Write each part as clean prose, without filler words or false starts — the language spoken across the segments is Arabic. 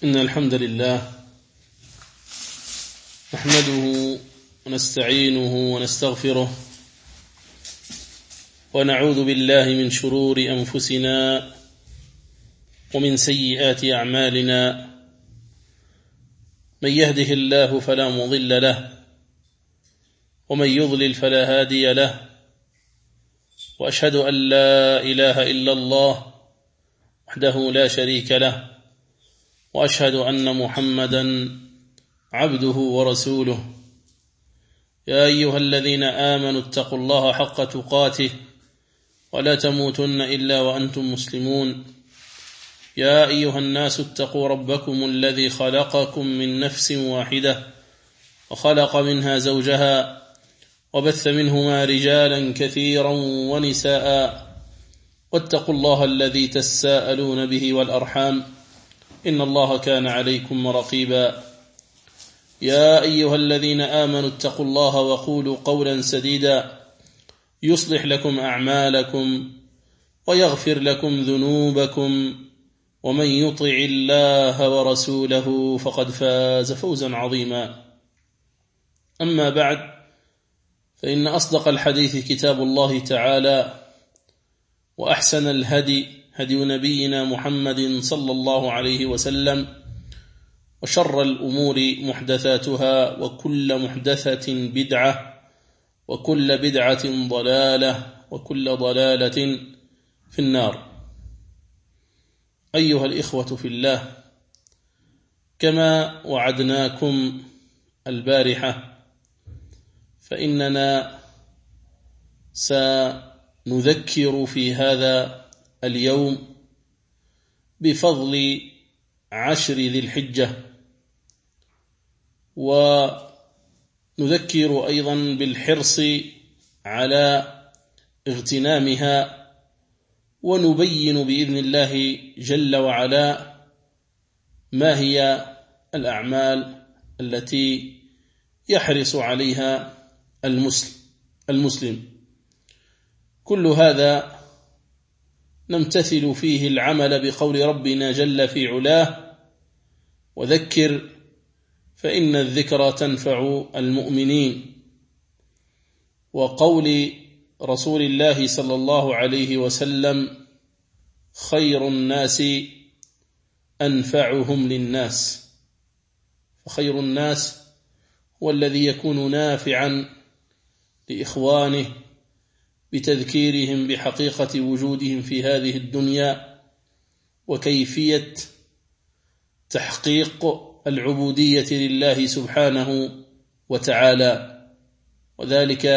إن الحمد لله نحمده ونستعينه ونستغفره ونعوذ بالله من شرور أنفسنا ومن سيئات أعمالنا. من يهده الله فلا مضل له ومن يضلل فلا هادي له، وأشهد أن لا إله إلا الله وحده لا شريك له، وأشهد أن محمدا عبده ورسوله. يا أيها الذين آمنوا اتقوا الله حق تقاته ولا تموتن إلا وأنتم مسلمون. يا أيها الناس اتقوا ربكم الذي خلقكم من نفس واحدة وخلق منها زوجها وبث منهما رجالا كثيرا ونساء، واتقوا الله الذي تساءلون به والأرحام إن الله كان عليكم رقيبا. يا أيها الذين آمنوا اتقوا الله وقولوا قولا سديدا يصلح لكم أعمالكم ويغفر لكم ذنوبكم، ومن يطع الله ورسوله فقد فاز فوزا عظيما. أما بعد، فإن أصدق الحديث كتاب الله تعالى، وأحسن الهدي هدي نبينا محمد صلى الله عليه وسلم، وشر الأمور محدثاتها، وكل محدثة بدعة، وكل بدعة ضلالة، وكل ضلالة في النار. أيها الإخوة في الله، كما وعدناكم البارحة فإننا سنذكر في هذا اليوم بفضل 10 ذي الحجة، ونذكر أيضا بالحرص على اغتنامها، ونبين بإذن الله جل وعلا ما هي الأعمال التي يحرص عليها المسلم. كل هذا نمتثل فيه العمل بقول ربنا جل في علاه: وذكر فإن الذكرى تنفع المؤمنين، وقول رسول الله صلى الله عليه وسلم: خير الناس أنفعهم للناس. فخير الناس هو الذي يكون نافعا لإخوانه بتذكيرهم بحقيقة وجودهم في هذه الدنيا، وكيفية تحقيق العبودية لله سبحانه وتعالى، وذلك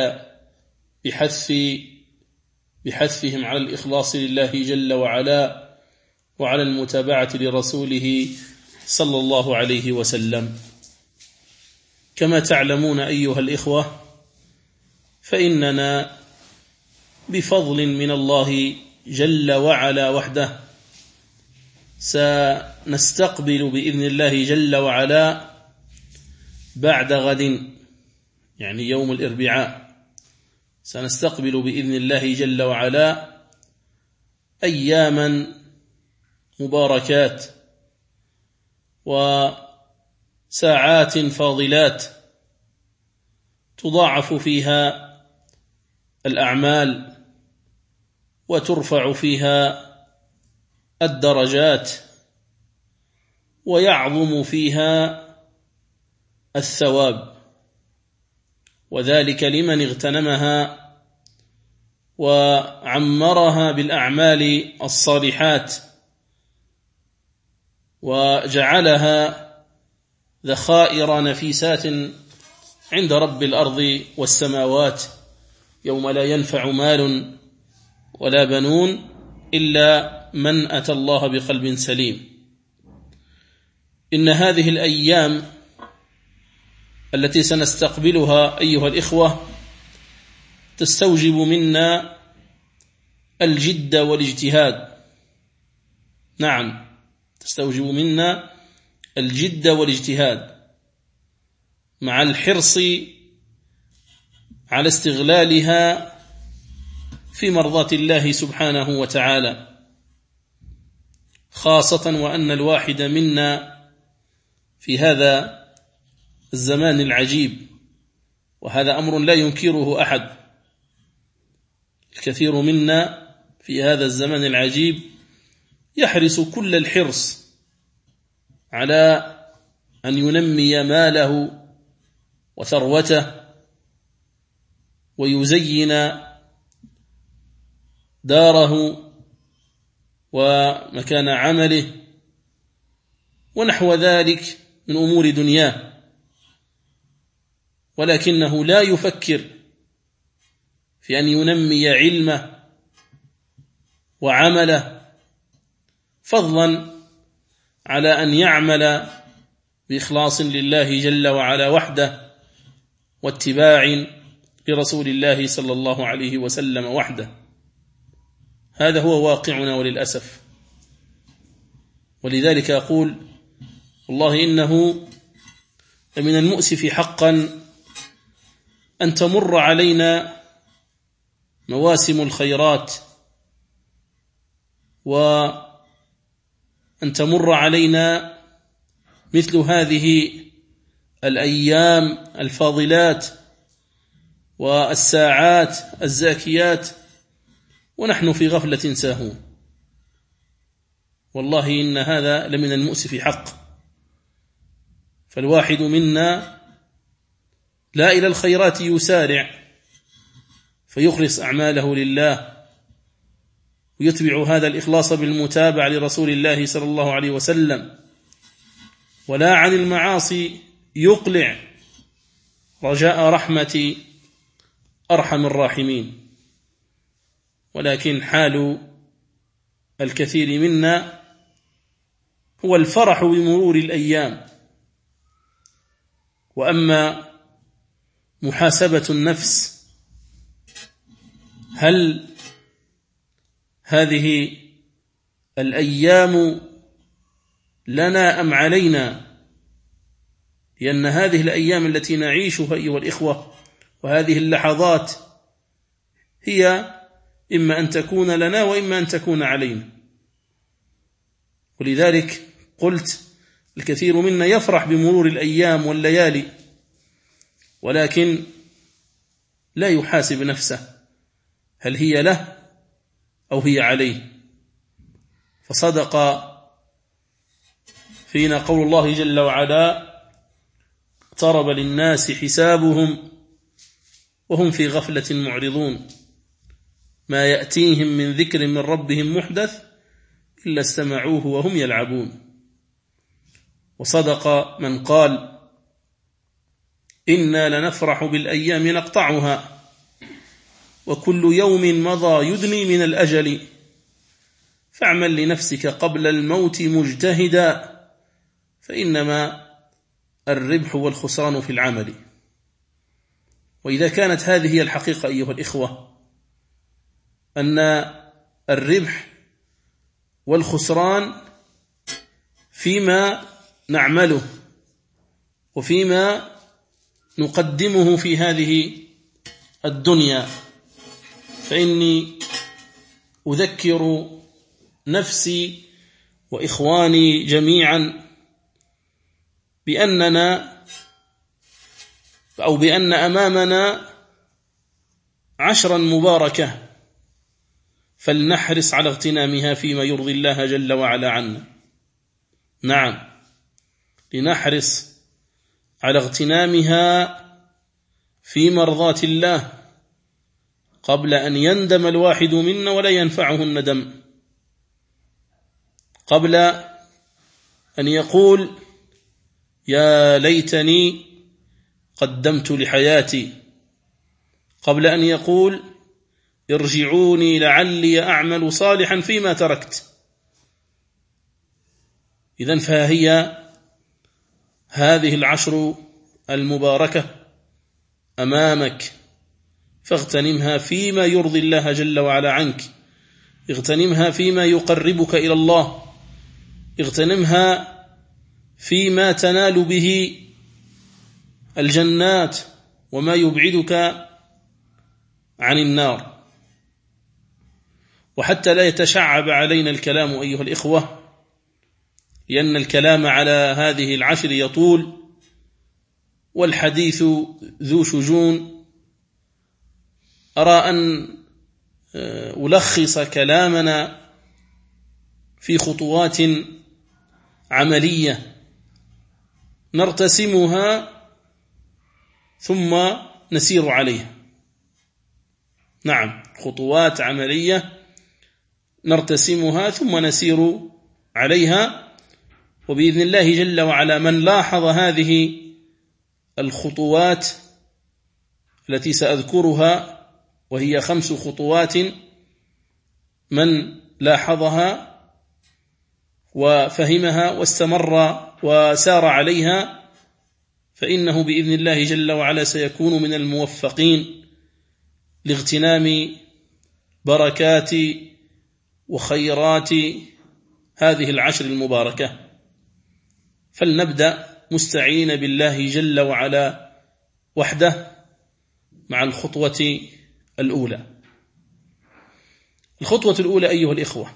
بحثهم على الإخلاص لله جل وعلا، وعلى المتابعة لرسوله صلى الله عليه وسلم. كما تعلمون أيها الإخوة، فإننا بفضل من الله جل وعلا وحده سنستقبل بإذن الله جل وعلا بعد غد، يعني يوم الأربعاء، سنستقبل بإذن الله جل وعلا أياما مباركات وساعات فاضلات تضاعف فيها الأعمال وترفع فيها الدرجات ويعظم فيها الثواب، وذلك لمن اغتنمها وعمرها بالأعمال الصالحات وجعلها ذخائر نفيسات عند رب الأرض والسماوات، يوم لا ينفع مال ولا بنون إلا من أتى الله بقلب سليم. إن هذه الأيام التي سنستقبلها أيها الإخوة تستوجب منا الجد والاجتهاد. نعم، تستوجب منا الجد والاجتهاد مع الحرص على استغلالها في مرضاة الله سبحانه وتعالى، خاصة وأن الواحد منا في هذا الزمان العجيب، وهذا أمر لا ينكره أحد. الكثير منا في هذا الزمان العجيب يحرص كل الحرص على أن ينمي ماله وثروته ويزين داره ومكان عمله ونحو ذلك من أمور دنياه، ولكنه لا يفكر في أن ينمي علمه وعمله، فضلا على أن يعمل بإخلاص لله جل وعلا وحده واتباع لرسول الله صلى الله عليه وسلم وحده. هذا هو واقعنا وللأسف. ولذلك أقول والله إنه لمن المؤسف حقا أن تمر علينا مواسم الخيرات، وأن تمر علينا مثل هذه الأيام الفاضلات والساعات الزاكيات ونحن في غفلة ساهون. والله إن هذا لمن المؤسف حق. فالواحد منا لا إلى الخيرات يسارع فيخلص أعماله لله ويتبع هذا الإخلاص بالمتابعة لرسول الله صلى الله عليه وسلم، ولا عن المعاصي يقلع رجاء رحمة أرحم الراحمين. ولكن حال الكثير منا هو الفرح بمرور الأيام، وأما محاسبة النفس، هل هذه الأيام لنا أم علينا؟ لأن هذه الأيام التي نعيشها أيها الإخوة وهذه اللحظات هي إما أن تكون لنا وإما أن تكون علينا. ولذلك قلت الكثير منا يفرح بمرور الأيام والليالي، ولكن لا يحاسب نفسه هل هي له أو هي عليه. فصدق فينا قول الله جل وعلا: اقترب للناس حسابهم وهم في غفلة معرضون، ما يأتيهم من ذكر من ربهم محدث إلا استمعوه وهم يلعبون. وصدق من قال: إنا لنفرح بالأيام نقطعها وكل يوم مضى يدني من الأجل، فاعمل لنفسك قبل الموت مجتهدا، فإنما الربح والخسران في العمل. وإذا كانت هذه هي الحقيقة أيها الإخوة، أن الربح والخسران فيما نعمله وفيما نقدمه في هذه الدنيا، فإني أذكر نفسي وإخواني جميعا بأن أمامنا عشرا مباركة، فلنحرص على اغتنامها فيما يرضي الله جل وعلا عنا. نعم، لنحرص على اغتنامها في مرضاة الله قبل أن يندم الواحد منا ولا ينفعه الندم، قبل أن يقول يا ليتني قدمت لحياتي، قبل أن يقول ارجعوني لعلي أعمل صالحا فيما تركت. إذن فهي هذه العشر المباركة أمامك، فاغتنمها فيما يرضي الله جل وعلا عنك، اغتنمها فيما يقربك إلى الله، اغتنمها فيما تنال به الجنات وما يبعدك عن النار. وحتى لا يتشعب علينا الكلام أيها الإخوة، لأن الكلام على هذه العشر يطول والحديث ذو شجون. أرى أن ألخص كلامنا في خطوات عملية نرتسمها ثم نسير عليها. نعم، خطوات عملية نرتسمها ثم نسير عليها، وبإذن الله جل وعلا من لاحظ هذه الخطوات التي سأذكرها وهي 5 خطوات، من لاحظها وفهمها واستمر وسار عليها فإنه بإذن الله جل وعلا سيكون من الموفقين لاغتنام بركات وخيرات هذه العشر المباركة. فلنبدأ مستعين بالله جل وعلا وحده مع الخطوة الأولى. الخطوة الأولى أيها الإخوة،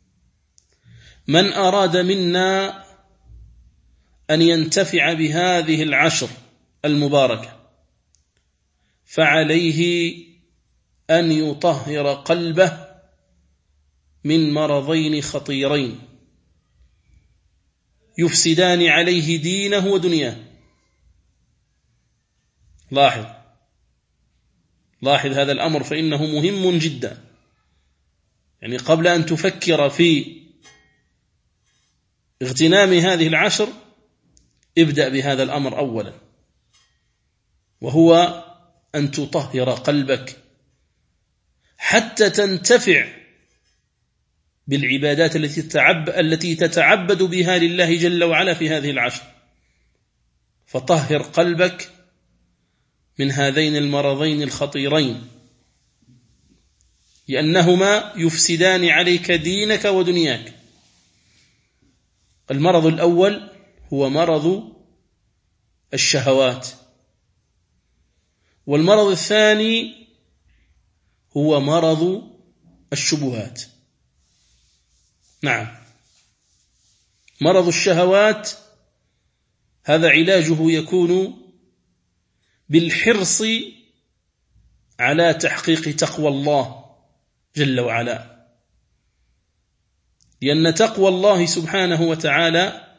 من أراد منا أن ينتفع بهذه العشر المباركة فعليه أن يطهر قلبه من مرضين خطيرين يفسدان عليه دينه ودنياه. لاحظ هذا الأمر فإنه مهم جدا. يعني قبل أن تفكر في اغتنام هذه العشر ابدأ بهذا الأمر أولا، وهو أن تطهر قلبك حتى تنتفع بالعبادات التي تتعبد بها لله جل وعلا في هذه العشر. فطهر قلبك من هذين المرضين الخطيرين لأنهما يفسدان عليك دينك ودنياك. المرض الأول هو مرض الشهوات، والمرض الثاني هو مرض الشبهات. نعم، مرض الشهوات هذا علاجه يكون بالحرص على تحقيق تقوى الله جل وعلا، لأن تقوى الله سبحانه وتعالى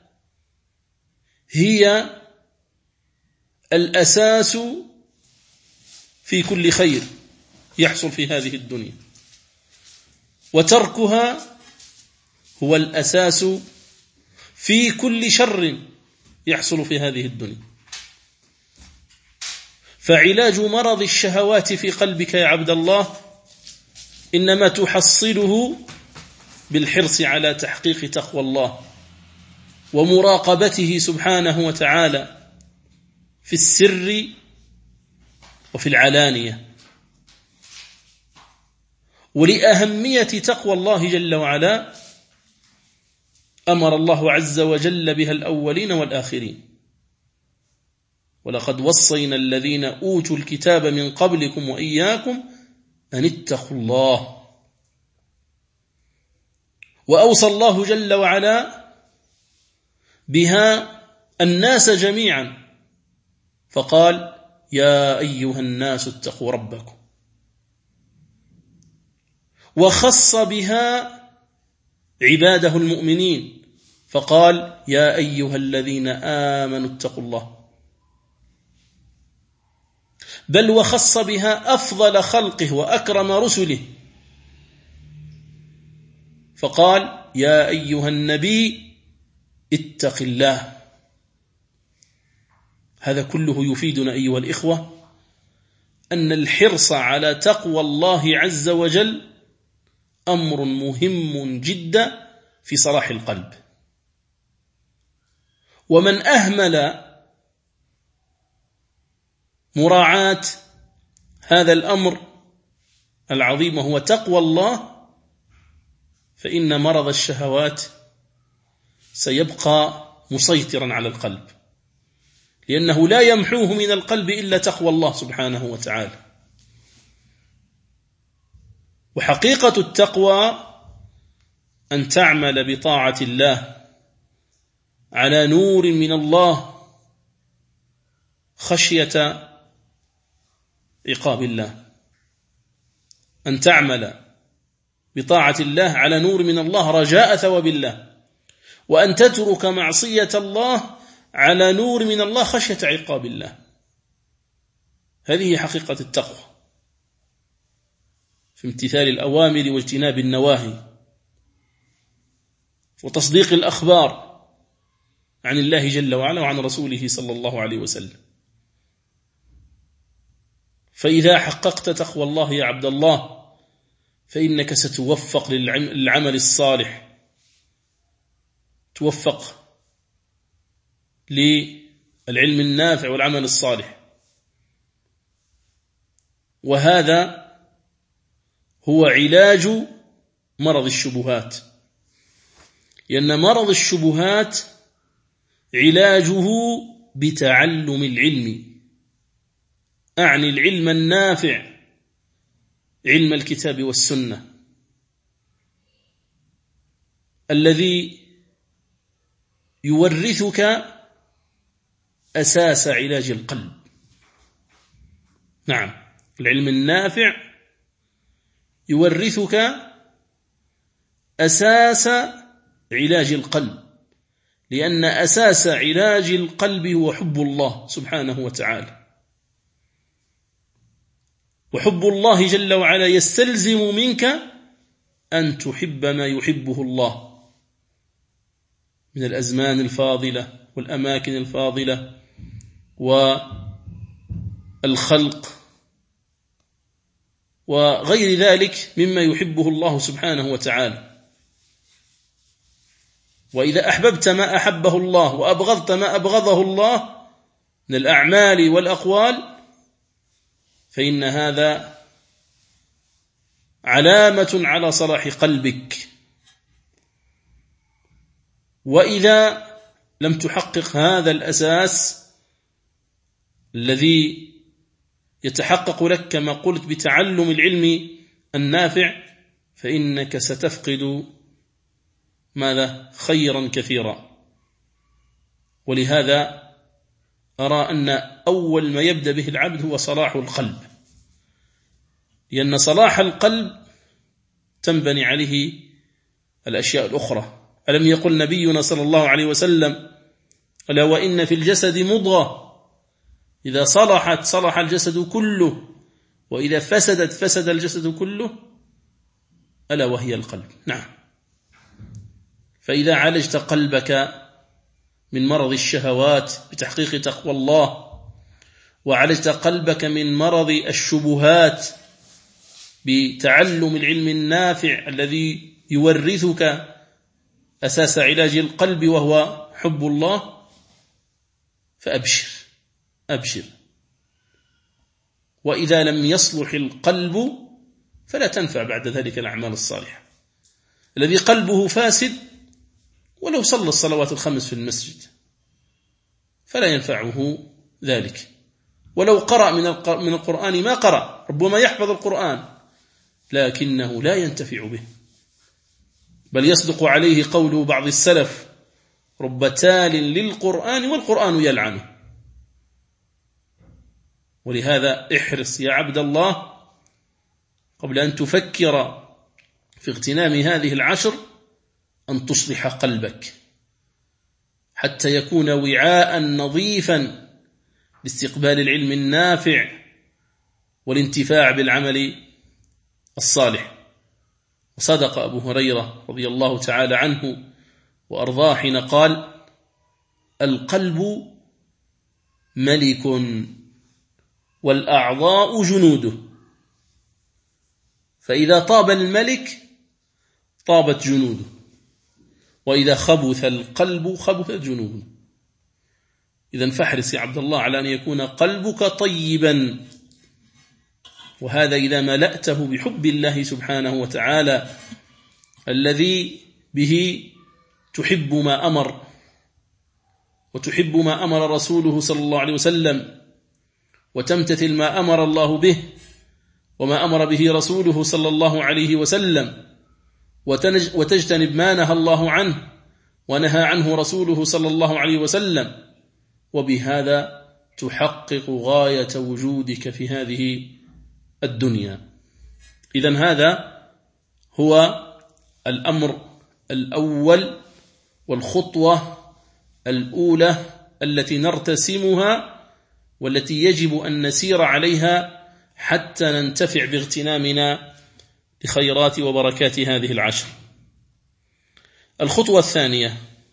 هي الأساس في كل خير يحصل في هذه الدنيا، وتركها هو الأساس في كل شر يحصل في هذه الدنيا. فعلاج مرض الشهوات في قلبك يا عبد الله إنما تحصله بالحرص على تحقيق تقوى الله ومراقبته سبحانه وتعالى في السر وفي العلانية. ولأهمية تقوى الله جل وعلا أمر الله عز وجل بها الأولين والآخرين: ولقد وصينا الذين أوتوا الكتاب من قبلكم وإياكم أن اتقوا الله. وأوصى الله جل وعلا بها الناس جميعا فقال: يا أيها الناس اتقوا ربكم. وخص بها عباده المؤمنين فقال: يا أيها الذين آمنوا اتقوا الله. بل وخص بها أفضل خلقه وأكرم رسله فقال: يا أيها النبي اتق الله. هذا كله يفيدنا أيها الإخوة أن الحرص على تقوى الله عز وجل أمر مهم جدا في صلاح القلب. ومن أهمل مراعاة هذا الأمر العظيم وهو تقوى الله فإن مرض الشهوات سيبقى مسيطرا على القلب، لأنه لا يمحوه من القلب إلا تقوى الله سبحانه وتعالى. وحقيقة التقوى أن تعمل بطاعة الله على نور من الله خشية عقاب الله، أن تعمل بطاعة الله على نور من الله رجاء ثواب الله، وأن تترك معصية الله على نور من الله خشية عقاب الله. هذه حقيقة التقوى في امتثال الأوامر واجتناب النواهي وتصديق الأخبار عن الله جل وعلا وعن رسوله صلى الله عليه وسلم. فإذا حققت تقوى الله يا عبد الله فإنك ستوفق للعمل الصالح، توفق للعلم النافع والعمل الصالح. وهذا هو علاج مرض الشبهات، لأن مرض الشبهات علاجه بتعلم العلم، أعني العلم النافع، علم الكتاب والسنة الذي يورثك أساس علاج القلب. نعم، العلم النافع يورثك أساس علاج القلب، لأن أساس علاج القلب هو حب الله سبحانه وتعالى، وحب الله جل وعلا يستلزم منك أن تحب ما يحبه الله من الأزمان الفاضلة والأماكن الفاضلة والخلق وغير ذلك مما يحبه الله سبحانه وتعالى. وإذا أحببت ما أحبه الله وأبغضت ما أبغضه الله من الأعمال والأقوال فإن هذا علامة على صلاح قلبك. وإذا لم تحقق هذا الأساس الذي يتحقق لك كما قلت بتعلم العلم النافع فإنك ستفقد ماذا؟ خيرا كثيرا. ولهذا أرى أن أول ما يبدأ به العبد هو صلاح القلب، لأن صلاح القلب تنبني عليه الأشياء الأخرى. ألم يقل نبينا صلى الله عليه وسلم: ألا وإن في الجسد مضغة إذا صلحت صلح الجسد كله وإذا فسدت فسد الجسد كله، ألا وهي القلب. نعم، فإذا عالجت قلبك من مرض الشهوات بتحقيق تقوى الله، وعالجت قلبك من مرض الشبهات بتعلم العلم النافع الذي يورثك أساس علاج القلب وهو حب الله، فأبشر أبشر. وإذا لم يصلح القلب فلا تنفع بعد ذلك الأعمال الصالحة. الذي قلبه فاسد ولو صلى الصلوات الخمس في المسجد فلا ينفعه ذلك، ولو قرأ من القرآن ما قرأ، ربما يحفظ القرآن لكنه لا ينتفع به، بل يصدق عليه قول بعض السلف: رب تال للقرآن والقرآن يلعنه. ولهذا احرص يا عبد الله قبل أن تفكر في اغتنام هذه العشر أن تصلح قلبك حتى يكون وعاء نظيفا لاستقبال العلم النافع والانتفاع بالعمل الصالح. وصدق أبو هريرة رضي الله تعالى عنه وأرضاه حين قال: القلب ملك والأعضاء جنوده، فإذا طاب الملك طابت جنوده، وإذا خبث القلب خبثت جنوده. إذن فاحرص يا عبد الله على أن يكون قلبك طيبا، وهذا إذا ملأته بحب الله سبحانه وتعالى الذي به تحب ما أمر وتحب ما أمر رسوله صلى الله عليه وسلم، وتمتثل ما أمر الله به وما أمر به رسوله صلى الله عليه وسلم، وتجتنب ما نهى الله عنه ونهى عنه رسوله صلى الله عليه وسلم، وبهذا تحقق غاية وجودك في هذه الدنيا. إذن هذا هو الأمر الأول والخطوة الأولى التي نرتسمها والتي يجب أن نسير عليها حتى ننتفع باغتنامنا لخيرات وبركات هذه العشر. الخطوة الثانية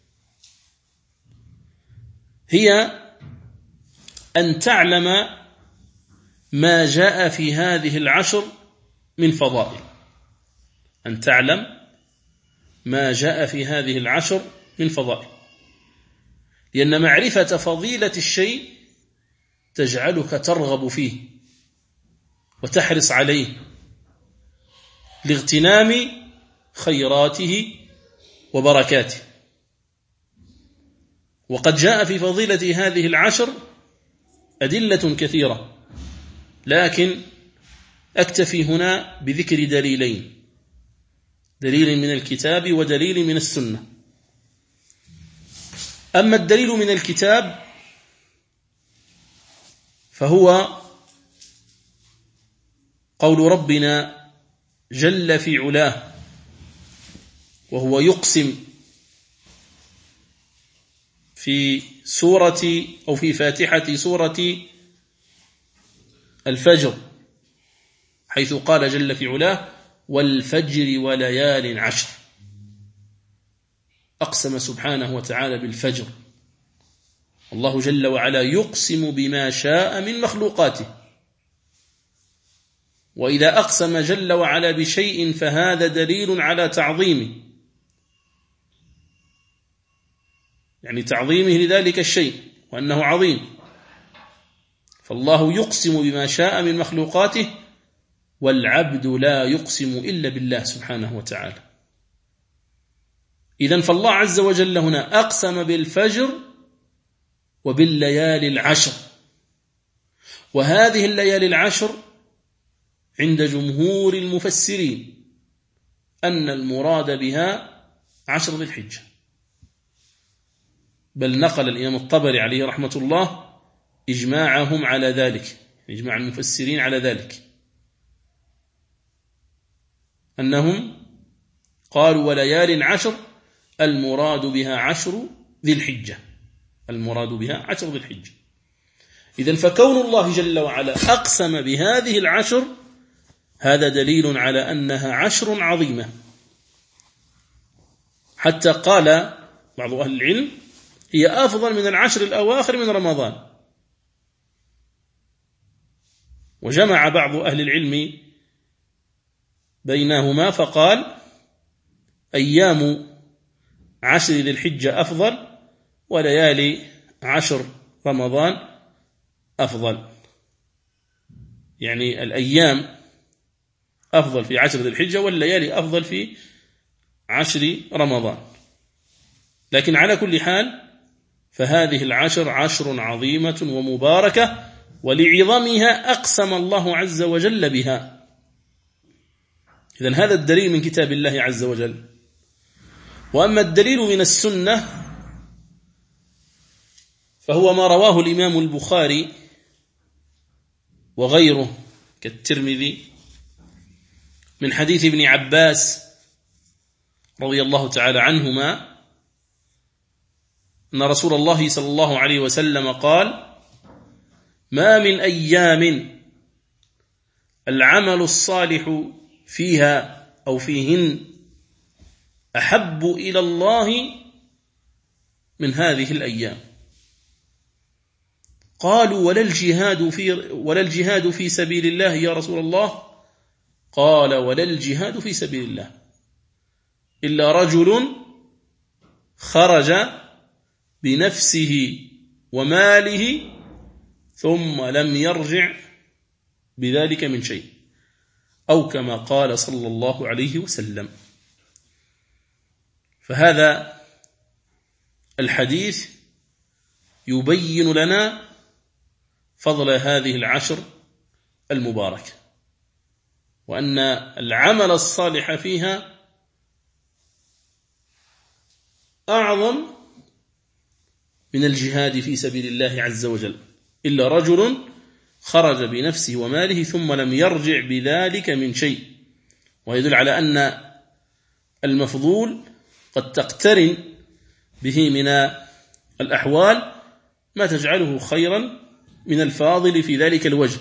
هي أن تعلم ما جاء في هذه العشر من فضائل، أن تعلم ما جاء في هذه العشر من فضائل، لأن معرفة فضيلة الشيء تجعلك ترغب فيه وتحرص عليه لاغتنام خيراته وبركاته. وقد جاء في فضيلة هذه العشر أدلة كثيرة، لكن أكتفي هنا بذكر دليلين، دليل من الكتاب ودليل من السنة. أما الدليل من الكتاب فهو قول ربنا جل في علاه وهو يقسم في سورة أو في فاتحة سورة الفجر، حيث قال جل في علاه والفجر وليال عشر. أقسم سبحانه وتعالى بالفجر، الله جل وعلا يقسم بما شاء من مخلوقاته، وإذا أقسم جل وعلا بشيء فهذا دليل على تعظيمه، يعني تعظيمه لذلك الشيء وأنه عظيم. فالله يقسم بما شاء من مخلوقاته، والعبد لا يقسم إلا بالله سبحانه وتعالى. إذن فالله عز وجل هنا أقسم بالفجر وبالليالي العشر، وهذه الليالي العشر عند جمهور المفسرين أن المراد بها عشر ذي الحجة، بل نقل الإمام الطبري عليه رحمة الله إجماعهم على ذلك، إجماع المفسرين على ذلك، أنهم قالوا وليال عشر المراد بها عشر ذي الحجة، المراد بها عشر ذي الحجة. إذن فكون الله جل وعلا أقسم بهذه العشر هذا دليل على أنها عشر عظيمة، حتى قال بعض أهل العلم هي أفضل من العشر الأواخر من رمضان. وجمع بعض أهل العلم بينهما فقال أيام عشر ذي الحجة أفضل، وليالي عشر رمضان أفضل، يعني الأيام أفضل في عشر ذي الحجة والليالي أفضل في عشر رمضان. لكن على كل حال فهذه العشر عشر عظيمة ومباركة، ولعظمها أقسم الله عز وجل بها. إذن هذا الدليل من كتاب الله عز وجل. وأما الدليل من السنة فهو ما رواه الإمام البخاري وغيره كالترمذي من حديث ابن عباس رضي الله تعالى عنهما أن رسول الله صلى الله عليه وسلم قال ما من أيام العمل الصالح فيها أو فيهن أحب إلى الله من هذه الأيام. قالوا ولا الجهاد في سبيل الله يا رسول الله؟ قال ولا الجهاد في سبيل الله إلا رجل خرج بنفسه وماله ثم لم يرجع بذلك من شيء، أو كما قال صلى الله عليه وسلم. فهذا الحديث يبين لنا فضل هذه العشر المباركة، وأن العمل الصالح فيها أعظم من الجهاد في سبيل الله عز وجل، إلا رجل خرج بنفسه وماله ثم لم يرجع بذلك من شيء. ويدل على أن المفضول قد تقترن به من الأحوال ما تجعله خيرا من الفاضل في ذلك الوجه.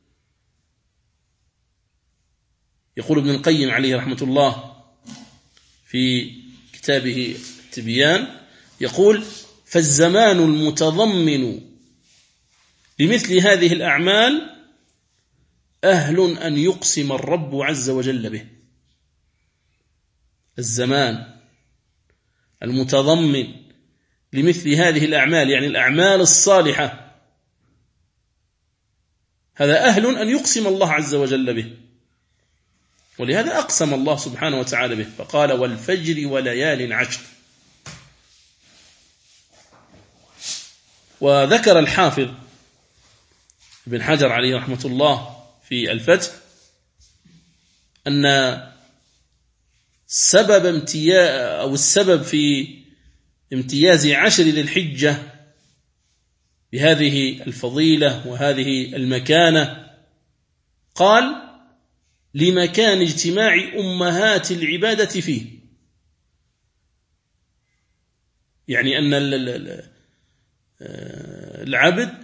يقول ابن القيم عليه رحمة الله في كتابه التبيان، يقول: فالزمان المتضمن لمثل هذه الأعمال أهل أن يقسم الرب عز وجل به. الزمان المتضمن لمثل هذه الأعمال، يعني الأعمال الصالحة، هذا أهل أن يقسم الله عز وجل به. ولهذا أقسم الله سبحانه وتعالى به فقال: والفجر وليال عشر. وذكر الحافظ ابن حجر عليه رحمة الله في الفتح أن السبب في امتياز عشر ذي الحجة بهذه الفضيلة وهذه المكانة، قال: لمكان اجتماع أمهات العبادة فيه. يعني أن العبد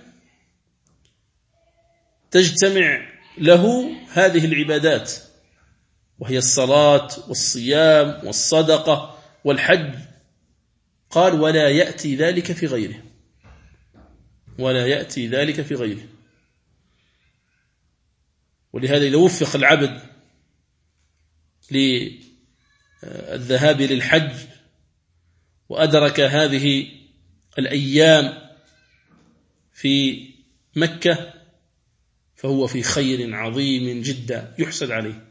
تجتمع له هذه العبادات، وهي الصلاة والصيام والصدقة والحج. قال: ولا يأتي ذلك في غيره، ولا يأتي ذلك في غيره. ولهذا إذا وفق العبد للذهاب للحج وأدرك هذه الأيام في مكة فهو في خير عظيم جدا يحسد عليه،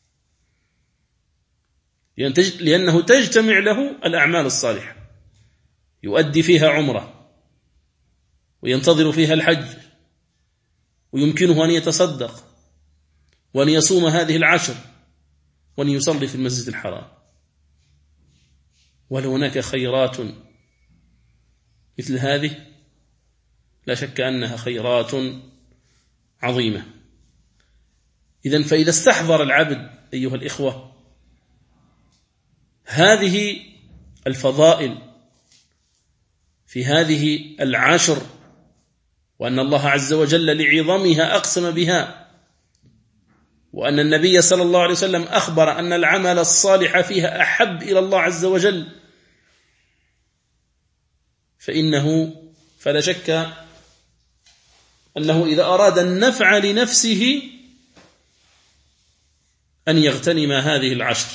لأنه تجتمع له الأعمال الصالحة، يؤدي فيها عمرة وينتظر فيها الحج، ويمكنه أن يتصدق وأن يصوم هذه العشر وأن يصلي في المسجد الحرام. وهل هناك خيرات مثل هذه؟ لا شك أنها خيرات عظيمة. فإذا استحضر العبد أيها الإخوة هذه الفضائل في هذه العشر، وأن الله عز وجل لعظمها أقسم بها، وأن النبي صلى الله عليه وسلم أخبر أن العمل الصالح فيها أحب إلى الله عز وجل، فلا شك أنه إذا أراد النفع لنفسه أن يغتنم هذه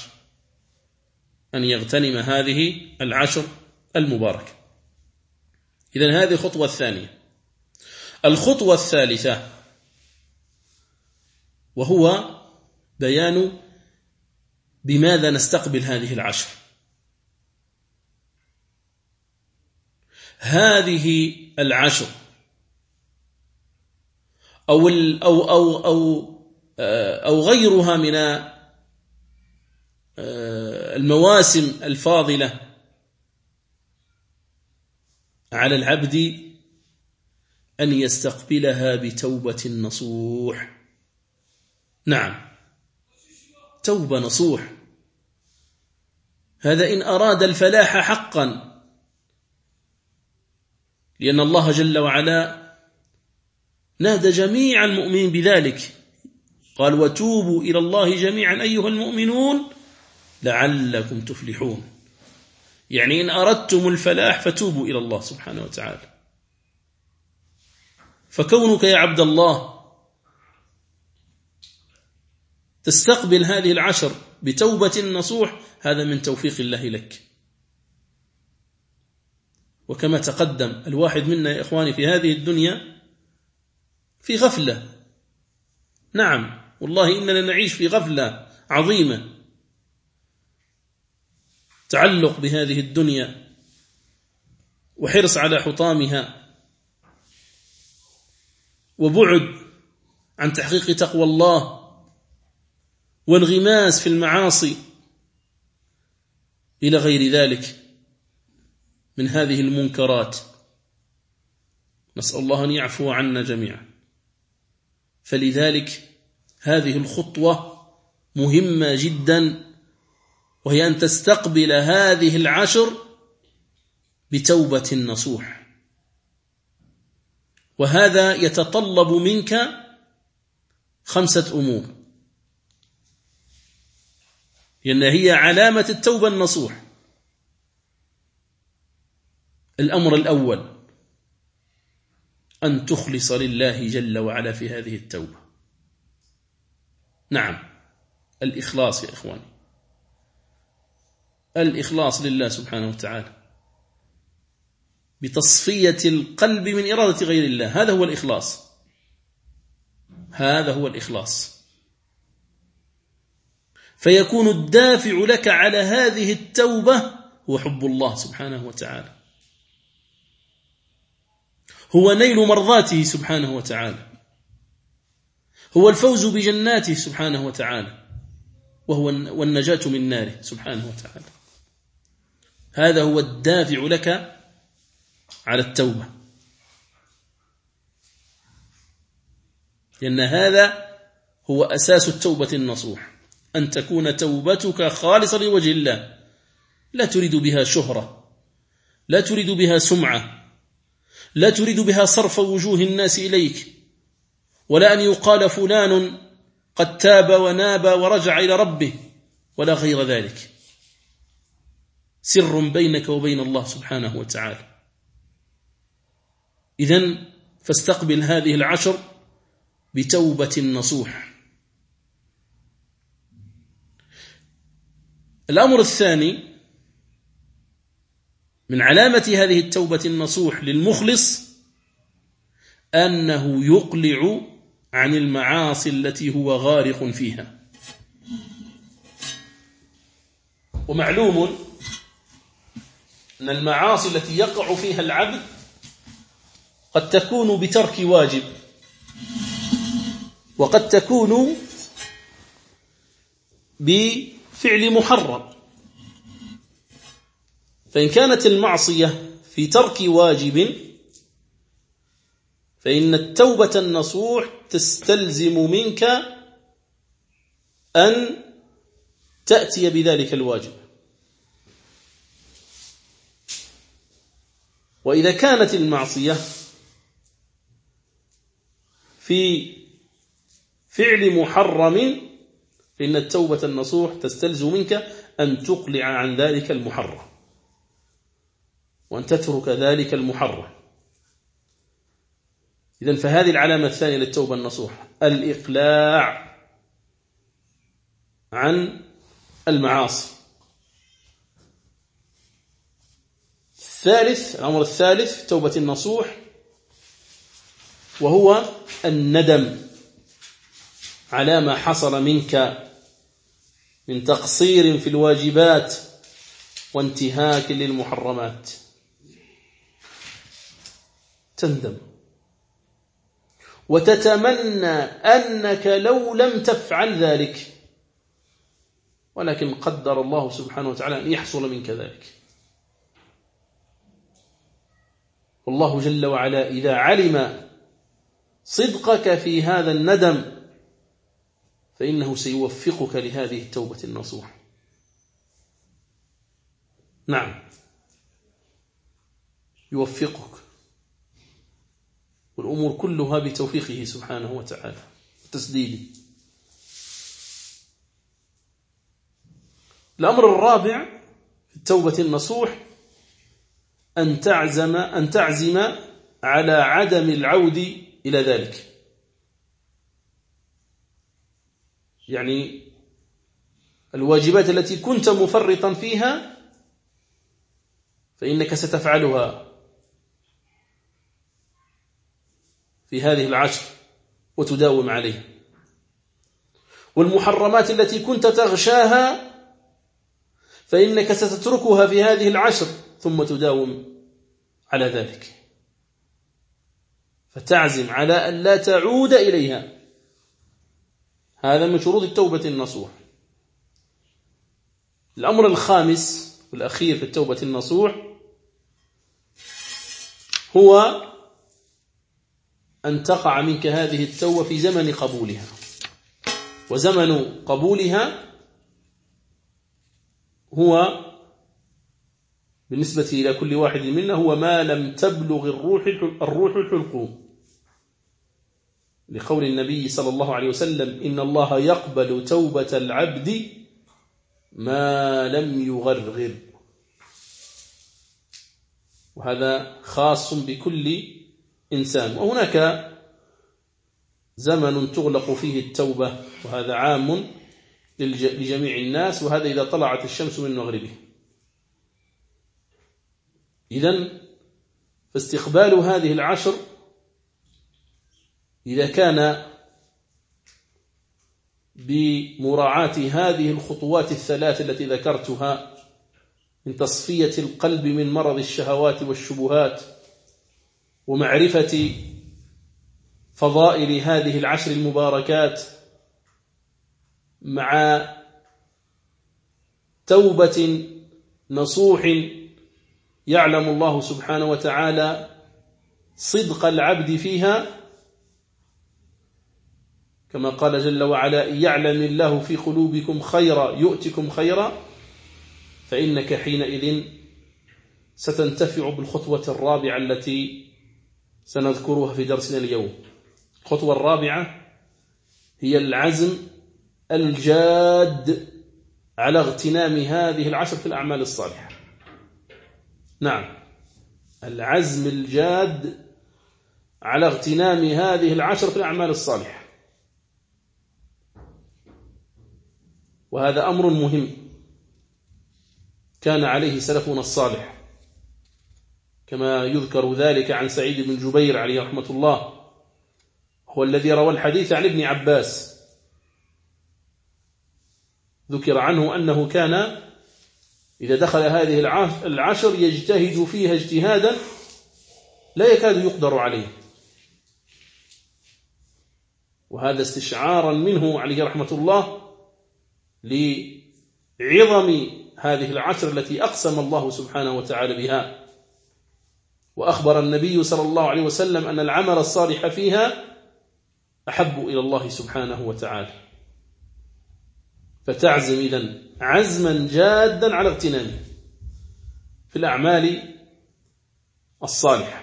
العشر المباركة. إذن هذه الخطوة الثانية. الخطوة الثالثة وهو بيان بماذا نستقبل هذه العشر. هذه العشر أو غيرها من المواسم الفاضلة على العبد أن يستقبلها بتوبة نصوح. نعم، توبة نصوح. هذا إن أراد الفلاح حقا، لأن الله جل وعلا نادى جميع المؤمنين بذلك، قال: وتوبوا إلى الله جميعا أيها المؤمنون لعلكم تفلحون. يعني إن أردتم الفلاح فتوبوا إلى الله سبحانه وتعالى. فكونك يا عبد الله تستقبل هذه العشر بتوبة نصوح هذا من توفيق الله لك. وكما تقدم الواحد منا يا إخواني في هذه الدنيا في غفلة. نعم والله إننا نعيش في غفلة عظيمة، تعلق بهذه الدنيا وحرص على حطامها وبعد عن تحقيق تقوى الله وانغماس في المعاصي إلى غير ذلك. من هذه المنكرات، نسأل الله أن يعفو عنا جميعا. فلذلك هذه الخطوة مهمة جدا، وهي أن تستقبل هذه العشر بتوبة نصوح. وهذا يتطلب منك 5 أمور، لأن هي علامة التوبة النصوح. الأمر الأول أن تخلص لله جل وعلا في هذه التوبة. نعم، الإخلاص يا إخواني، الإخلاص لله سبحانه وتعالى بتصفية القلب من إرادة غير الله. هذا هو الإخلاص، هذا هو الإخلاص. فيكون الدافع لك على هذه التوبة هو حب الله سبحانه وتعالى، هو نيل مرضاته سبحانه وتعالى، هو الفوز بجناته سبحانه وتعالى، والنجاة من ناره سبحانه وتعالى. هذا هو الدافع لك على التوبة، لأن هذا هو أساس التوبة النصوح، أن تكون توبتك خالصة لوجه الله، لا تريد بها شهرة، لا تريد بها سمعة، لا تريد بها صرف وجوه الناس إليك، ولا أن يقال فلان قد تاب وناب ورجع إلى ربه، ولا غير ذلك. سر بينك وبين الله سبحانه وتعالى. إذن فاستقبل هذه العشر بتوبة نصوح. الأمر الثاني من علامة هذه التوبة النصوح للمخلص أنه يقلع عن المعاصي التي هو غارق فيها. ومعلوم أن المعاصي التي يقع فيها العبد قد تكون بترك واجب، وقد تكون بفعل محرم. فإن كانت المعصية في ترك واجب فإن التوبة النصوح تستلزم منك أن تأتي بذلك الواجب. وإذا كانت المعصية في فعل محرم فإن التوبة النصوح تستلزم منك أن تقلع عن ذلك المحرم وأن تترك ذلك المحرم. إذن فهذه العلامة الثانية للتوبة النصوح، الإقلاع عن المعاصي. الأمر الثالث توبة النصوح وهو الندم على ما حصل منك من تقصير في الواجبات وانتهاك للمحرمات. تندم وتتمنى أنك لو لم تفعل ذلك، ولكن قدر الله سبحانه وتعالى أن يحصل منك ذلك. والله جل وعلا إذا علم صدقك في هذا الندم فإنه سيوفقك لهذه التوبة النصوح. نعم، يوفقك، والأمور كلها بتوفيقه سبحانه وتعالى تسديده. الأمر الرابع في التوبة النصوح أن تعزم على عدم العود إلى ذلك. يعني الواجبات التي كنت مفرطا فيها فإنك ستفعلها في هذه العشر وتداوم عليها، والمحرمات التي كنت تغشاها فإنك ستتركها في هذه العشر ثم تداوم على ذلك، فتعزم على أن لا تعود إليها. هذا من شروط التوبة النصوح. الأمر الخامس والأخير في التوبة النصوح هو أن تقع منك هذه التوبة في زمن قبولها، وزمن قبولها هو بالنسبة إلى كل واحد منا هو ما لم تبلغ الروح الحلقوم، لقول النبي صلى الله عليه وسلم: إن الله يقبل توبة العبد ما لم يغرغر. وهذا خاص بكل إنسان. وهناك زمن تغلق فيه التوبة، وهذا عام لجميع الناس، وهذا إذا طلعت الشمس من مغربه. إذن فاستقبال هذه العشر إذا كان بمراعاة هذه الخطوات الثلاث التي ذكرتها من تصفية القلب من مرض الشهوات والشبهات، ومعرفة فضائل هذه العشر المباركات، مع توبة نصوح يعلم الله سبحانه وتعالى صدق العبد فيها، كما قال جل وعلا: إن يعلم الله في قلوبكم خيرا يؤتكم خيرا، فإنك حينئذ ستنتفع بالخطوة الرابعة التي سنذكرها في درسنا اليوم. الخطوة الرابعة هي العزم الجاد على اغتنام هذه العشر في الأعمال الصالحة. نعم، العزم الجاد على اغتنام هذه العشر في الأعمال الصالحة، وهذا أمر مهم كان عليه سلفنا الصالح، كما يذكر ذلك عن سعيد بن جبير عليه رحمة الله، هو الذي روى الحديث عن ابن عباس. ذكر عنه أنه كان إذا دخل هذه العشر يجتهد فيها اجتهادا لا يكاد يقدر عليه، وهذا استشعارا منه عليه رحمة الله لعظم هذه العشر التي أقسم الله سبحانه وتعالى بها. وأخبر النبي صلى الله عليه وسلم أن العمل الصالح فيها أحب إلى الله سبحانه وتعالى. فتعزم إذن عزما جادا على اغتنامه في الأعمال الصالحة.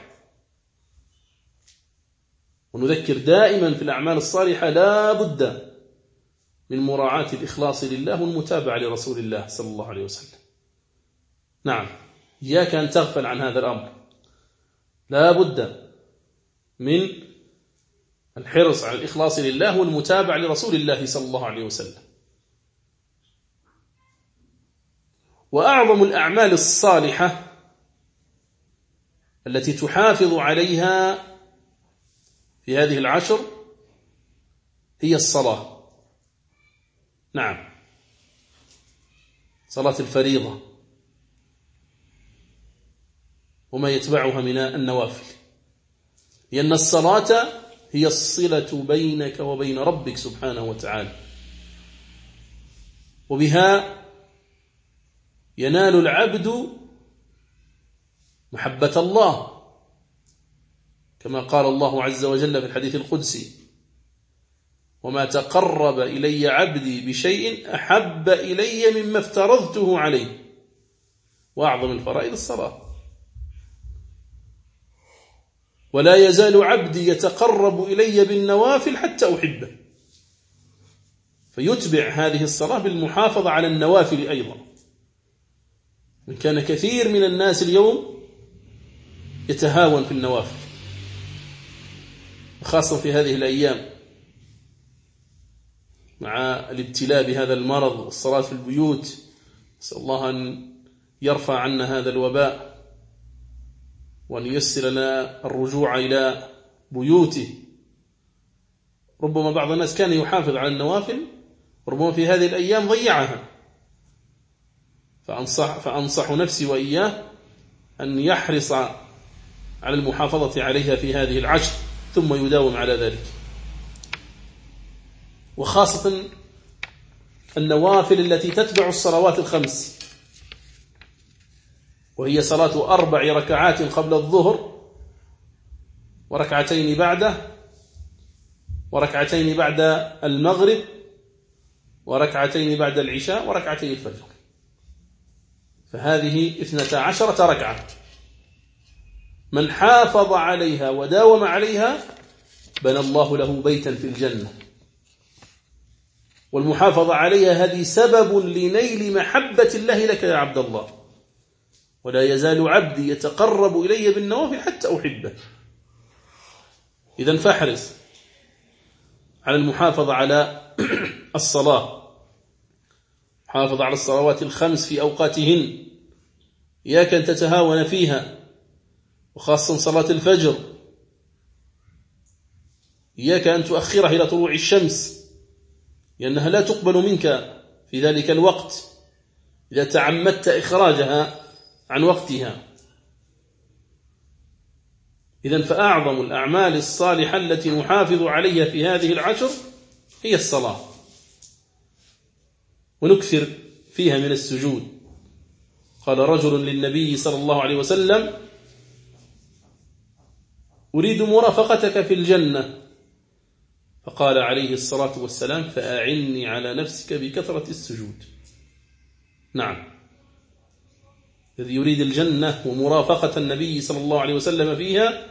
ونذكر دائما في الأعمال الصالحة لا بد من مراعاة الإخلاص لله والمتابعة لرسول الله صلى الله عليه وسلم. نعم، إياك أن تغفل عن هذا الأمر، لا بد من الحرص على الإخلاص لله والمتابعة لرسول الله صلى الله عليه وسلم. وأعظم الأعمال الصالحة التي تحافظ عليها في هذه العشر هي الصلاة. نعم، صلاة الفريضة وما يتبعها من النوافل، لأن الصلاة هي الصلة بينك وبين ربك سبحانه وتعالى، وبها ينال العبد محبة الله، كما قال الله عز وجل في الحديث القدسي: وما تقرب إلي عبدي بشيء أحب إلي مما افترضته عليه. وأعظم الفرائض الصلاة. ولا يزال عبدي يتقرب إلي بالنوافل حتى أحبه. فيتبع هذه الصلاة بالمحافظة على النوافل أيضا. كان كثير من الناس اليوم يتهاون في النوافل، خاصة في هذه الأيام مع الابتلاء بهذا المرض والصلاة في البيوت. نسأل الله أن يرفع عنا هذا الوباء وأن ييسر لنا الرجوع إلى بيوته. ربما بعض الناس كان يحافظ على النوافل، وربما في هذه الأيام ضيعها. فأنصح نفسي وإياه أن يحرص على المحافظة عليها في هذه العشر، ثم يداوم على ذلك. وخاصة النوافل التي تتبع الصلوات الخمس، وهي صلاة 4 ركعات قبل الظهر وركعتين بعده، وركعتين بعد المغرب، وركعتين بعد العشاء، وركعتين الفجر. فهذه 12 ركعة. من حافظ عليها وداوم عليها بنى الله له بيتا في الجنة. والمحافظة عليها هذه سبب لنيل محبة الله لك يا عبد الله. ولا يزال عبدي يتقرب إلي بالنوافل حتى أحبه. إذن فاحرص على المحافظة على الصلاة، حافظ على الصلوات الخمس في أوقاتهن، إياك أن تتهاون فيها، وخاصة صلاة الفجر إياك أن تؤخرها إلى طلوع الشمس، لأنها لا تقبل منك في ذلك الوقت إذا تعمدت إخراجها عن وقتها. إذن فأعظم الأعمال الصالحة التي نحافظ عليها في هذه العشر هي الصلاة، ونكثر فيها من السجود. قال رجل للنبي صلى الله عليه وسلم: أريد مرافقتك في الجنة. فقال عليه الصلاة والسلام: فأعني على نفسك بكثرة السجود. نعم، الذي يريد الجنة ومرافقة النبي صلى الله عليه وسلم فيها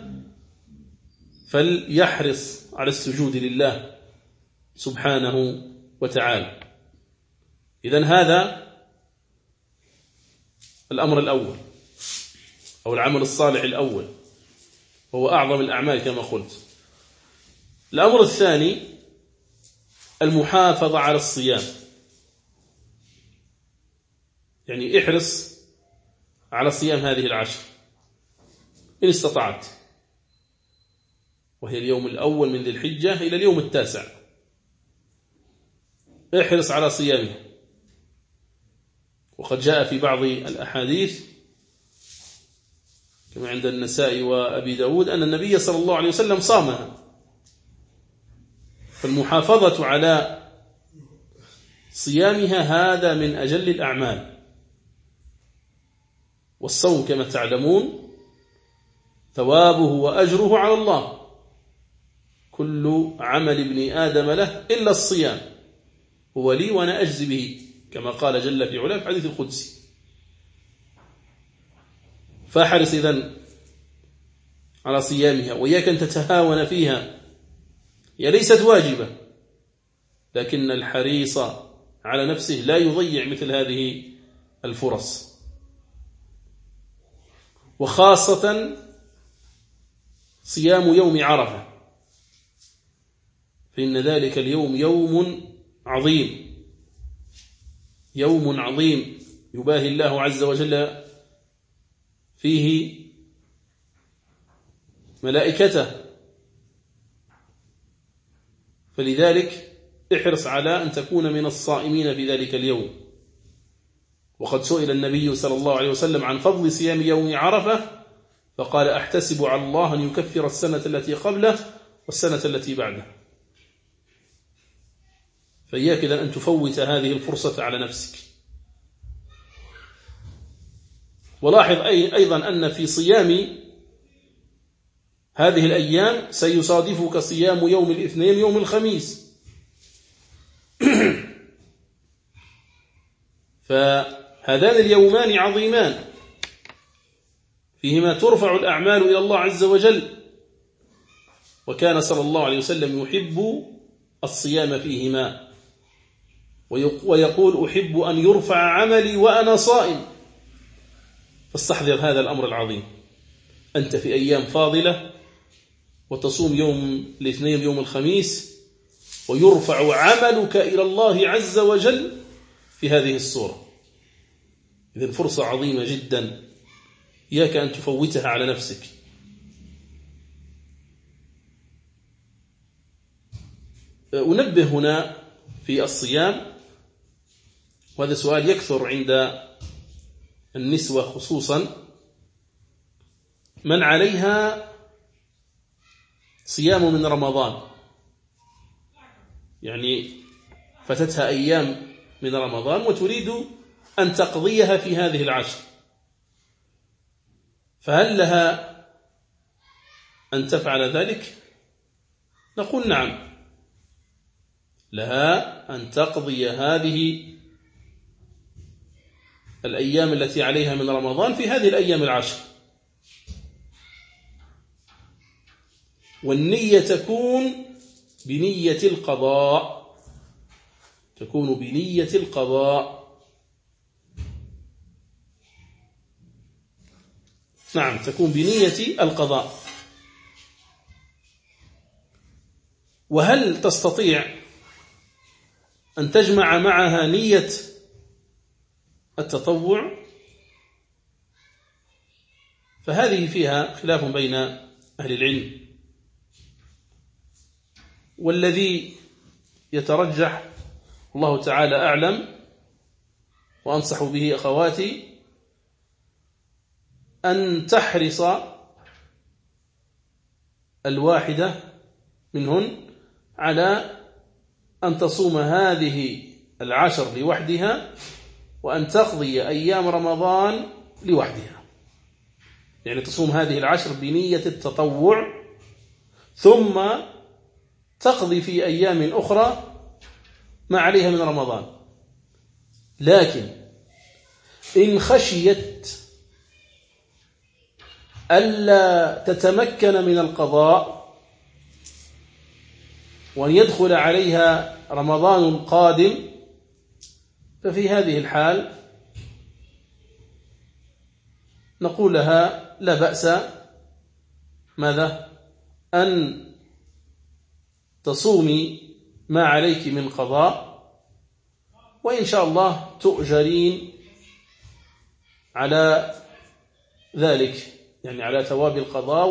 فليحرص على السجود لله سبحانه وتعالى. إذن هذا الأمر الأول أو العمل الصالح الأول، وهو أعظم الأعمال كما قلت. الأمر الثاني المحافظة على الصيام، يعني احرص على صيام هذه العشر إن استطعت، وهي اليوم الأول من ذي الحجة إلى اليوم التاسع، احرص على صيامه. وقد جاء في بعض الأحاديث كما عند النسائي وأبي داود أن النبي صلى الله عليه وسلم صامها. فالمحافظة على صيامها هذا من أجل الأعمال. والصوم كما تعلمون ثوابه وأجره على الله، كل عمل ابن آدم له إلا الصيام هو لي وأنا أجزي به، كما قال جل في علاه في حديث القدسي. فاحرص إذن على صيامها، وإياك أن تتهاون فيها. هي ليست واجبة، لكن الحريص على نفسه لا يضيع مثل هذه الفرص، وخاصة صيام يوم عرفة، فإن ذلك اليوم يوم عظيم، يوم عظيم يباهي الله عز وجل فيه ملائكته. فلذلك احرص على أن تكون من الصائمين في ذلك اليوم. وقد سئل النبي صلى الله عليه وسلم عن فضل صيام يوم عرفة فقال: أحتسب على الله أن يكفر السنة التي قبله والسنة التي بعده. فإياك أن تفوت هذه الفرصة على نفسك. ولاحظ أيضا أن في صيام هذه الأيام سيصادفك صيام يوم الاثنين يوم الخميس. فهذان اليومان عظيمان فيهما ترفع الأعمال إلى الله عز وجل، وكان صلى الله عليه وسلم يحب الصيام فيهما، ويقول: أحب أن يرفع عملي وأنا صائم. فاستحضر هذا الأمر العظيم، أنت في أيام فاضلة وتصوم يوم الاثنين يوم الخميس، ويرفع عملك إلى الله عز وجل في هذه الصورة. إذن فرصة عظيمة جدا، إياك أن تفوتها على نفسك. أنبه هنا في الصيام، وهذا سؤال يكثر عند النسوة خصوصا، من عليها صيام من رمضان، يعني فتتها أيام من رمضان وتريد أن تقضيها في هذه العشر، فهل لها أن تفعل ذلك؟ نقول نعم، لها أن تقضي هذه الأيام التي عليها من رمضان في هذه الأيام العشر، والنية تكون بنية القضاء، تكون بنية القضاء. نعم، تكون بنية القضاء. وهل تستطيع أن تجمع معها نية التطوع؟ فهذه فيها خلاف بين أهل العلم، والذي يترجح الله تعالى أعلم وأنصح به أخواتي أن تحرص الواحدة منهن على أن تصوم هذه العشر لوحدها، وأن تقضي أيام رمضان لوحدها، يعني تصوم هذه العشر بنية التطوع، ثم تقضي في أيام أخرى ما عليها من رمضان. لكن إن خشيت ألا تتمكن من القضاء وأن يدخل عليها رمضان قادم، ففي هذه الحال نقول لها لا بأس ماذا؟ أن تصومي ما عليك من قضاء، وإن شاء الله تؤجرين على ذلك، يعني على ثواب القضاء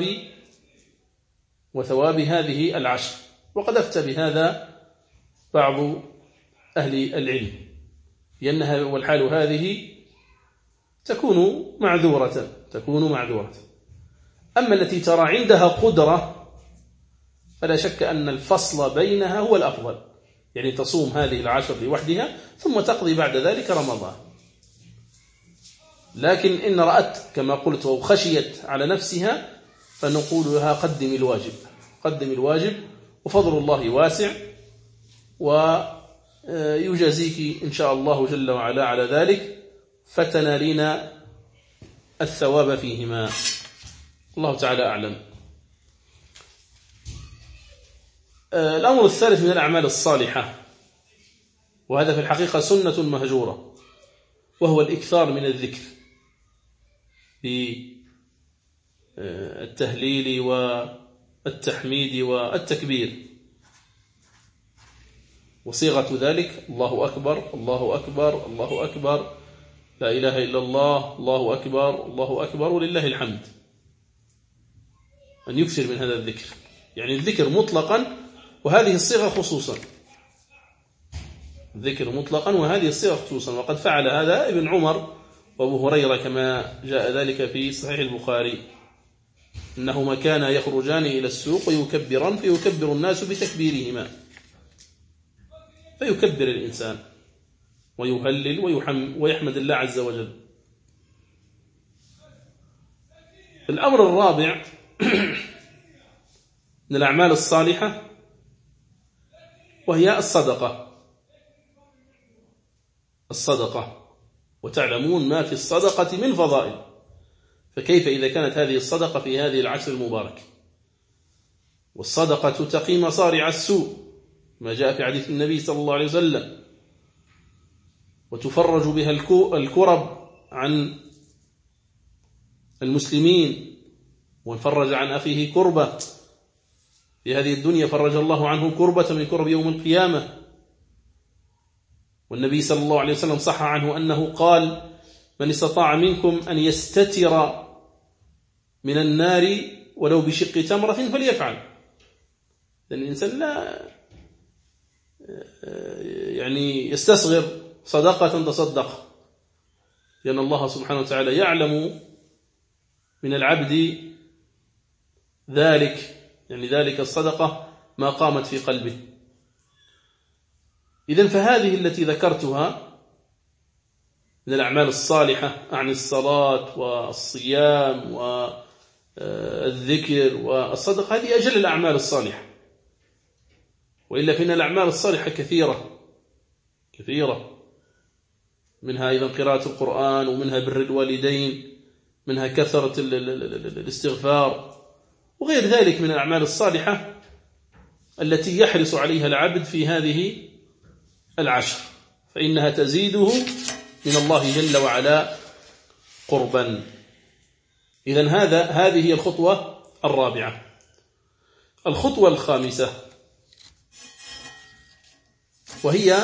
وثواب هذه العشر. وقد أفتى بهذا بعض أهل العلم، لأنها والحال هذه تكون معذورة. أما التي ترى عندها قدرة فلا شك أن الفصل بينها هو الأفضل، يعني تصوم هذه العشر لوحدها ثم تقضي بعد ذلك رمضان. لكن إن رأت كما قلت وخشيت على نفسها فنقول لها قدم الواجب، وفضل الله واسع، ويجازيك إن شاء الله جل وعلا على ذلك، فتنالين الثواب فيهما. الله تعالى أعلم. الأمر الثالث من الأعمال الصالحة، وهذا في الحقيقة سنة مهجورة، وهو الإكثار من الذكر بالتهليل والتحميد والتكبير، وصيغة ذلك الله أكبر الله أكبر الله أكبر، لا إله إلا الله، الله أكبر الله أكبر ولله الحمد. أن يكثر من هذا الذكر، يعني الذكر مطلقا وهذه الصيغة خصوصا، الذكر مطلقا وهذه الصيغة خصوصا. وقد فعل هذا ابن عمر وابو هريرة كما جاء ذلك في صحيح البخاري، إنهما كانا يخرجان إلى السوق ويكبران فيكبر الناس بتكبيرهما، فيكبر الإنسان ويهلل ويحمد الله عز وجل. الأمر الرابع من الأعمال الصالحة وهي الصدقة، وتعلمون ما في الصدقة من فضائل، فكيف إذا كانت هذه الصدقة في هذه العشر المبارك؟ والصدقة تقي مصارع السوء ما جاء في حديث النبي صلى الله عليه وسلم، وتفرج بها الكرب عن المسلمين، ومن فرج عن أخيه كربة في هذه الدنيا فرج الله عنه كربة من كرب يوم القيامة. والنبي صلى الله عليه وسلم صح عنه أنه قال: من استطاع منكم أن يستتر من النار ولو بشق تمرة فليفعل. لأن الإنسان لا يعني يستصغر صدقة تصدق، لأن الله سبحانه وتعالى يعلم من العبد ذلك، يعني ذلك الصدقة ما قامت في قلبه. إذن فهذه التي ذكرتها من الأعمال الصالحة عن الصلاة والصيام الذكر والصدق، هذه أجل الأعمال الصالحة. وإلا فإن الأعمال الصالحة كثيرة، منها أيضا قراءة القرآن، ومنها بر الوالدين، منها كثرة الاستغفار، وغير ذلك من الأعمال الصالحة التي يحرص عليها العبد في هذه العشر، فإنها تزيده من الله جل وعلا قربا. إذن هذه هي الخطوة الرابعة. الخطوة الخامسة، وهي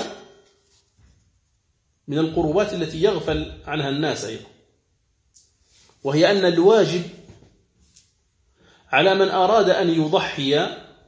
من القربات التي يغفل عنها الناس أيضا، وهي أن الواجب على من أراد أن يضحي،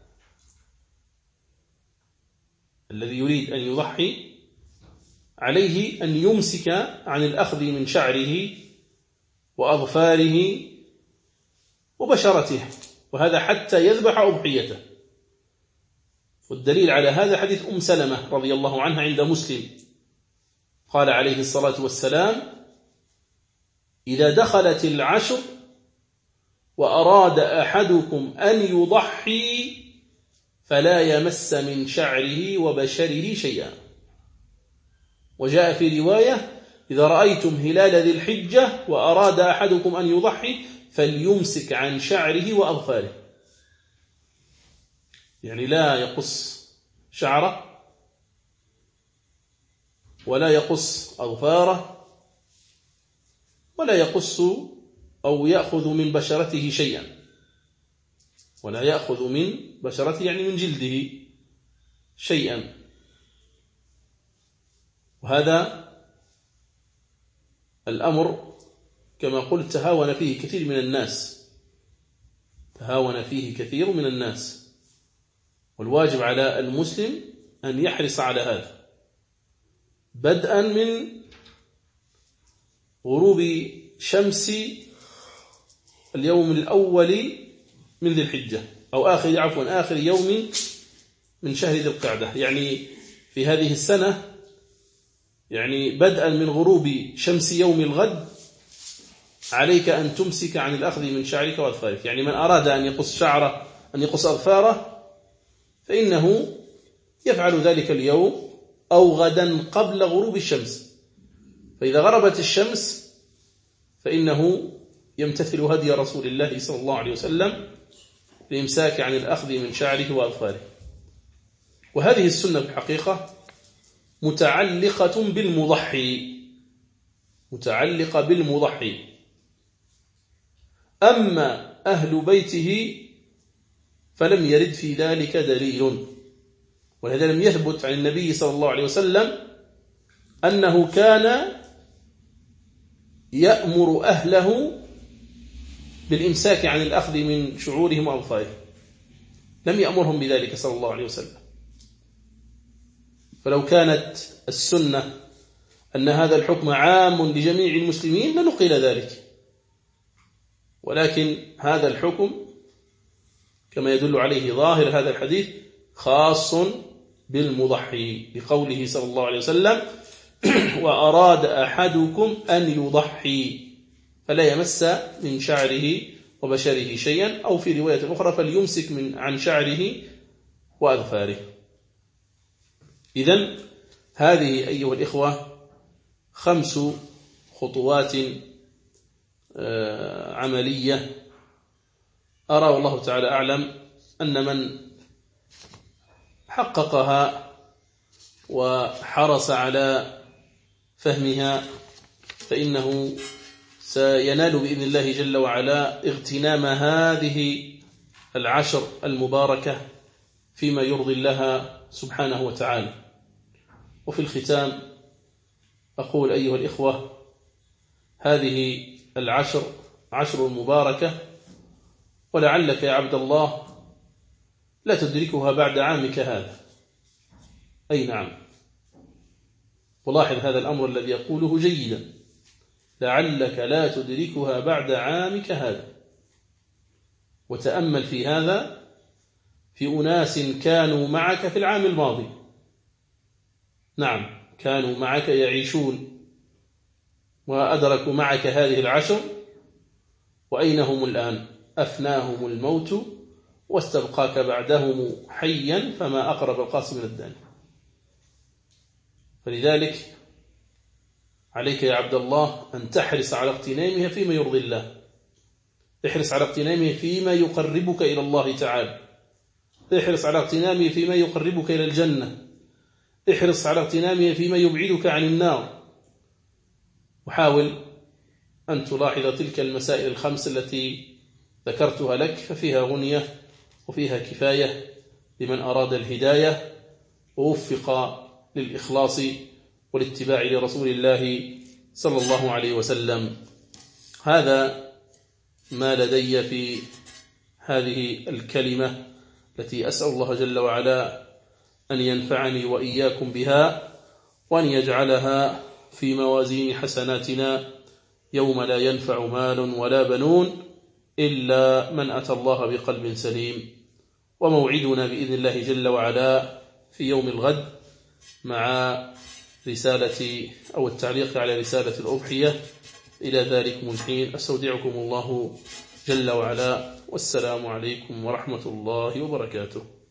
الذي يريد أن يضحي، عليه أن يمسك عن الأخذ من شعره وأظفاره وبشرته، وهذا حتى يذبح أضحيته. والدليل على هذا حديث أم سلمة رضي الله عنها عند مسلم، قال عليه الصلاة والسلام: إذا دخلت العشر وأراد أحدكم أن يضحي فلا يمس من شعره وبشره شيئا. وجاء في رواية: إذا رأيتم هلال ذي الحجة وأراد أحدكم أن يضحي فليمسك عن شعره وأظفاره، يعني لا يقص شعره ولا يقص أظفاره ولا يقص أو يأخذ من بشرته شيئا، ولا يأخذ من بشرته يعني من جلده شيئا. وهذا الأمر كما قلت تهاون فيه كثير من الناس، والواجب على المسلم أن يحرص على هذا، بدءا من غروب شمس اليوم الأول من ذي الحجة، أو آخر يوم من شهر ذي القعدة، يعني في هذه السنة، يعني بدءا من غروب شمس يوم الغد عليك أن تمسك عن الأخذ من شعرك وأظفارك. يعني من أراد أن يقص شعره، أن يقص أظفاره، فإنه يفعل ذلك اليوم أو غدا قبل غروب الشمس، فإذا غربت الشمس فإنه يمتثل هدي رسول الله صلى الله عليه وسلم الإمساك عن الأخذ من شعره وأظفاره. وهذه السنة بالحقيقة متعلقة بالمضحي. أما أهل بيته فلم يرد في ذلك دليل، ولهذا لم يثبت عن النبي صلى الله عليه وسلم أنه كان يأمر أهله بالإمساك عن الأخذ من شعورهم وأظفارهم، لم يأمرهم بذلك صلى الله عليه وسلم. فلو كانت السنة أن هذا الحكم عام لجميع المسلمين لنقل ذلك، ولكن هذا الحكم كما يدل عليه ظاهر هذا الحديث خاص بالمضحي، لقوله صلى الله عليه وسلم: وأراد أحدكم أن يضحي فلا يمس من شعره وبشره شيئا، أو في رواية أخرى فليمسك عن شعره وأظفاره. إذن هذه أيها الإخوة 5 خطوات عملية، أرى والله تعالى أعلم أن من حققها وحرص على فهمها فإنه سينال بإذن الله جل وعلا اغتنام هذه العشر المباركة فيما يرضي الله سبحانه وتعالى. وفي الختام أقول أيها الإخوة، هذه عشر مباركة، ولعلك يا عبد الله لا تدركها بعد عامك هذا. أي نعم، ولاحظ هذا الأمر الذي يقوله جيدا، لعلك لا تدركها بعد عامك هذا. وتأمل في هذا في أناس كانوا معك في العام الماضي، نعم كانوا معك يعيشون وأدركوا معك هذه العشر، وأين هم الآن؟ أفناهم الموت واستبقاك بعدهم حيا فما أقرب القاص من الداني. فلذلك عليك يا عبد الله أن تحرص على اغتنامها فيما يرضي الله، احرص على اغتنامه فيما يقربك إلى الله تعالى، احرص على اغتنامه فيما يقربك إلى الجنة، احرص على اغتنامه فيما يبعدك عن النار. وحاول أن تلاحظ تلك المسائل الخمس التي ذكرتها لك، ففيها غنية وفيها كفاية لمن أراد الهداية ووفق للإخلاص والاتباع لرسول الله صلى الله عليه وسلم. هذا ما لدي في هذه الكلمة التي أسأل الله جل وعلا أن ينفعني وإياكم بها، وأن يجعلها في موازين حسناتنا يوم لا ينفع مال ولا بنون إلا من أتى الله بقلب سليم. وموعدنا بإذن الله جل وعلا في يوم الغد مع رسالة أو التعليق على رسالة الأضحية. إلى ذلكم الحين أستودعكم الله جل وعلا، والسلام عليكم ورحمة الله وبركاته.